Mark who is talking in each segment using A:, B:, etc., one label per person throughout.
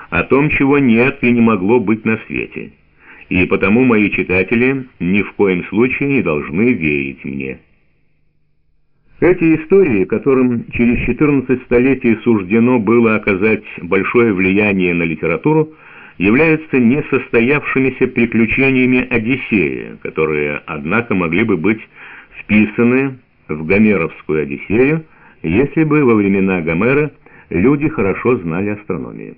A: о том, чего нет и не могло быть на свете. И потому мои читатели ни в коем случае не должны верить мне. Эти истории, которым через 14 столетий суждено было оказать большое влияние на литературу, являются несостоявшимися приключениями Одиссея, которые, однако, могли бы быть вписаны в Гомеровскую Одиссею, если бы во времена Гомера люди хорошо знали астрономию.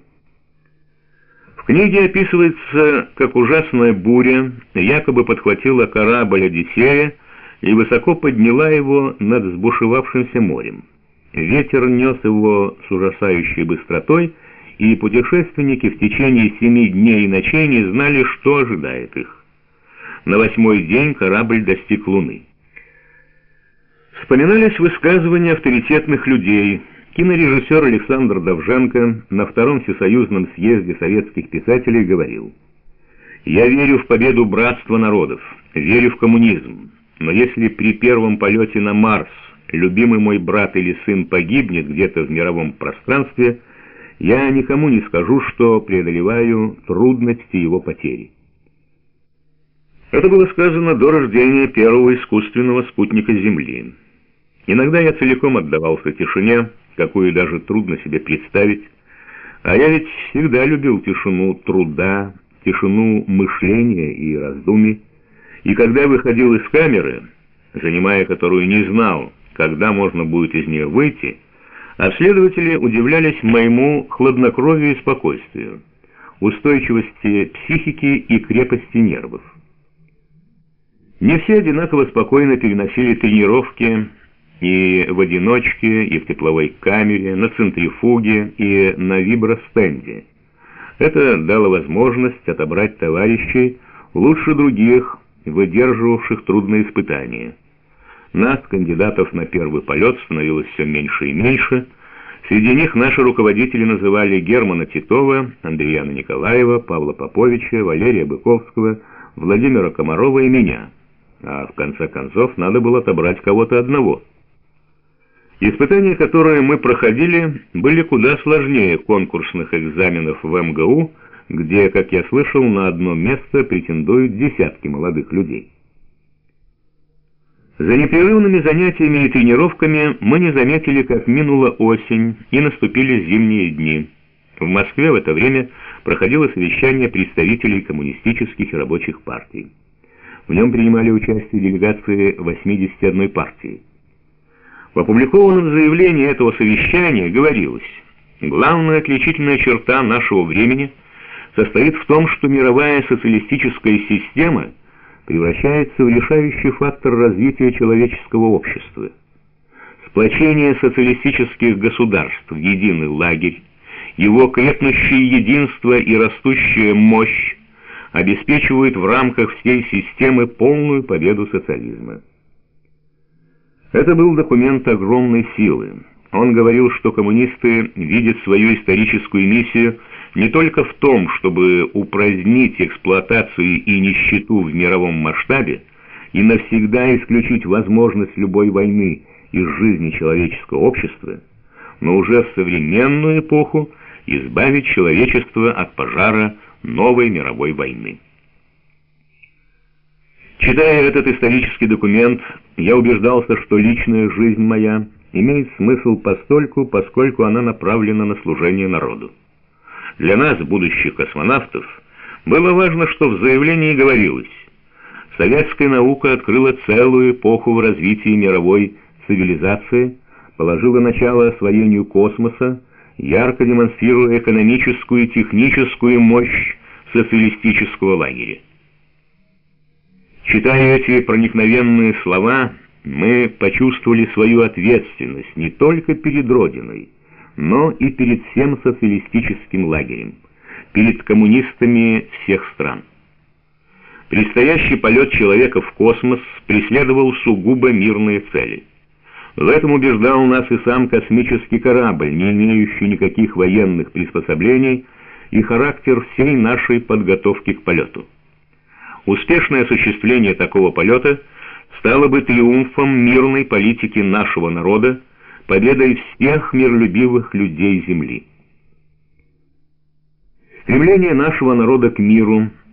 A: В книге описывается, как ужасная буря якобы подхватила корабль Одиссея и высоко подняла его над взбушевавшимся морем. Ветер нес его с ужасающей быстротой, и путешественники в течение 7 дней и ночей не знали, что ожидает их. На 8-й день корабль достиг Луны. Вспоминались высказывания авторитетных людей. Кинорежиссер Александр Довженко на Втором всесоюзном съезде советских писателей говорил: «Я верю в победу братства народов, верю в коммунизм, но если при первом полете на Марс любимый мой брат или сын погибнет где-то в мировом пространстве, я никому не скажу, что преодолеваю трудности его потери». Это было сказано до рождения первого искусственного спутника Земли. Иногда я целиком отдавался тишине, какую даже трудно себе представить, а я ведь всегда любил тишину труда, тишину мышления и раздумий, и когда выходил из камеры, занимая которую не знал, когда можно будет из нее выйти, а следователи удивлялись моему хладнокровию и спокойствию, устойчивости психики и крепости нервов. Не все одинаково спокойно переносили тренировки и в одиночке, и в тепловой камере, на центрифуге и на вибростенде. Это дало возможность отобрать товарищей лучше других, выдерживавших трудные испытания. Нас, кандидатов на первый полет, становилось все меньше и меньше. Среди них наши руководители называли Германа Титова, Андреяна Николаева, Павла Поповича, Валерия Быковского, Владимира Комарова и меня. А в конце концов надо было отобрать кого-то одного. Испытания, которые мы проходили, были куда сложнее конкурсных экзаменов в МГУ, где, как я слышал, на одно место претендуют десятки молодых людей. За непрерывными занятиями и тренировками мы не заметили, как минула осень и наступили зимние дни. В Москве в это время проходило совещание представителей коммунистических и рабочих партий. В нем принимали участие делегации 81 партии. В опубликованном заявлении этого совещания говорилось: «Главная отличительная черта нашего времени состоит в том, что мировая социалистическая система превращается в решающий фактор развития человеческого общества. Сплочение социалистических государств в единый лагерь, его крепнущее единство и растущая мощь обеспечивают в рамках всей системы полную победу социализма». Это был документ огромной силы. Он говорил, что коммунисты видят свою историческую миссию не только в том, чтобы упразднить эксплуатацию и нищету в мировом масштабе и навсегда исключить возможность любой войны из жизни человеческого общества, но уже в современную эпоху избавить человечество от пожара новой мировой войны. Читая этот исторический документ, я убеждался, что личная жизнь моя имеет смысл постольку, поскольку она направлена на служение народу. Для нас, будущих космонавтов, было важно, что в заявлении говорилось: советская наука открыла целую эпоху в развитии мировой цивилизации, положила начало освоению космоса, ярко демонстрируя экономическую и техническую мощь социалистического лагеря. Читая эти проникновенные слова, мы почувствовали свою ответственность не только перед Родиной, но и перед всем социалистическим лагерем, перед коммунистами всех стран. Предстоящий полет человека в космос преследовал сугубо мирные цели. В этом убеждал нас и сам космический корабль, не имеющий никаких военных приспособлений, и характер всей нашей подготовки к полету. Успешное осуществление такого полета стало бы триумфом мирной политики нашего народа, победой всех миролюбивых людей Земли. Стремление нашего народа к миру